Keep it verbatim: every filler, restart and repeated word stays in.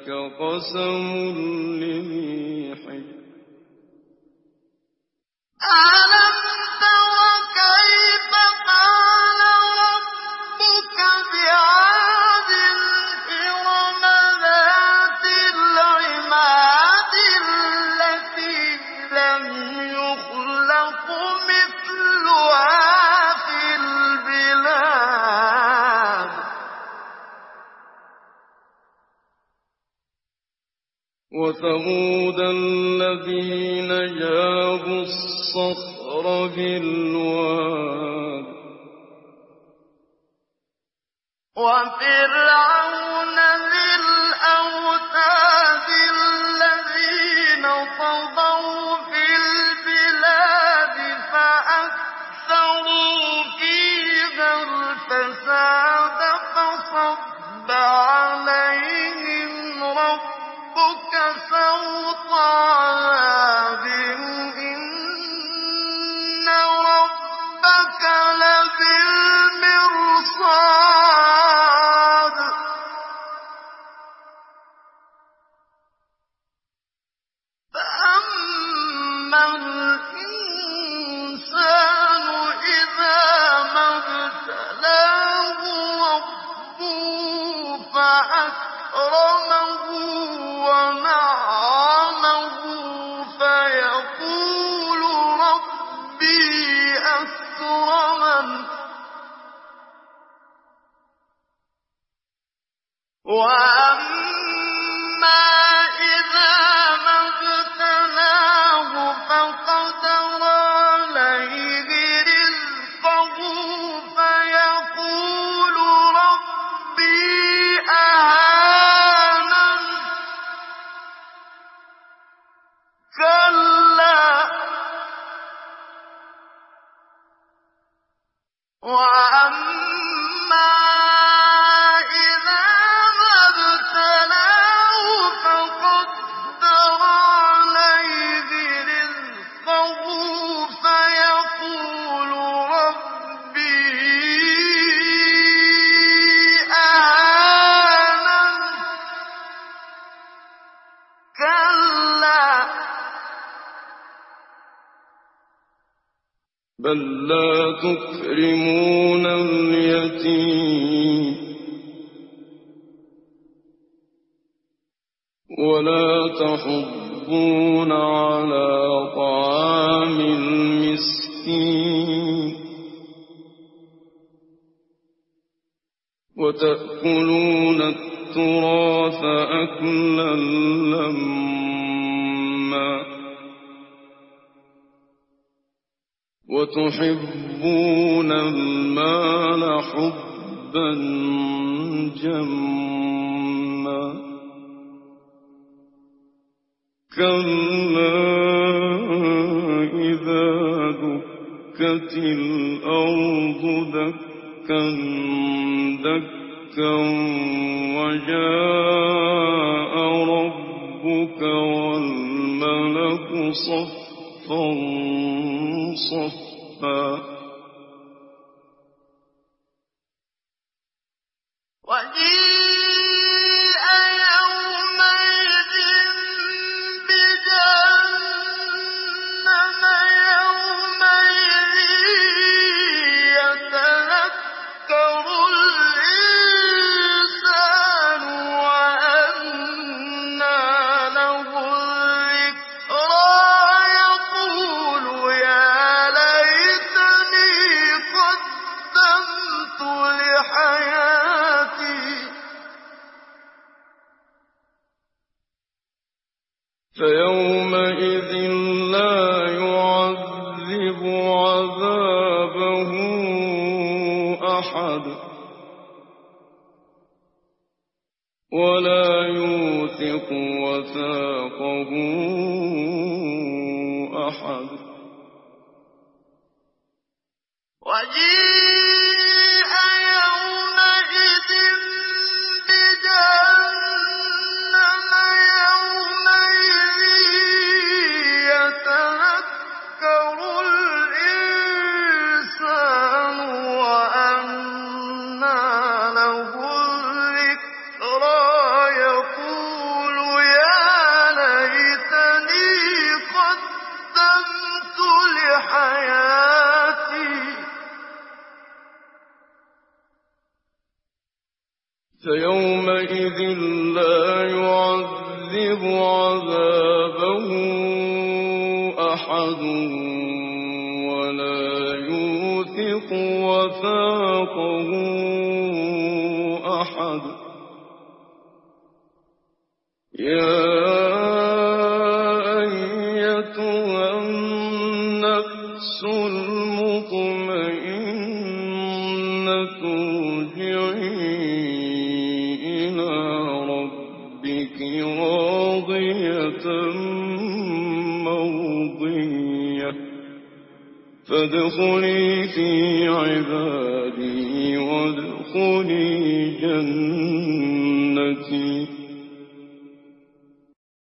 ذلك قسم لذي حجر ألم تر كيف فعل ربك بعاد إرم ذات العماد التي لم يخلق مثلها في البلاد وثمود الذين جابوا الصخر بالواد وفرعون ذي الأوتاد الذين طغوا في البلاد فأكثروا فيها الفساد فصب عليهم ربك سوط عذاب إن ربك لبالمرصاد فأما الإنسان إذا ما ابتلاه ربه فأكرمه ونعمه فيقول ربي أكرمن وأما إذا ما ابتلاه فقدر عليه رزقه فيقول ربي أهانن كلا وأما إذا ما ابتلاه فقدر عليه رزقه فيقول ربي أهانن كلا بل لا تكرمون اليتيم ولا تحضون على طعام المسكين وتأكلون التراث أكلا لما وتحبون المال حبا جما كلا إذا دكت الأرض دكا دكا وجاء ربك والملك صفا صفا وجيء يومئذ بجهنم يومئذ يتذكر الإنسان وأنى له الذكرى يقول يا ليتني قدمت لحياتي فيومئذ لا يعذب عذابه أحد ولا يوثق وثاقه أحد وجيء يومئذ بجهنم يومئذ يتذكر الإنسان وأنى له الذكرى يقول لا يعذب عذابه أحد ولا يوثق وثاقه أحد. يا أيتها النفس المطمئنة ارجعي إلى ربك راضية مرضية فادخلي في عبادي وادخلي جنتي.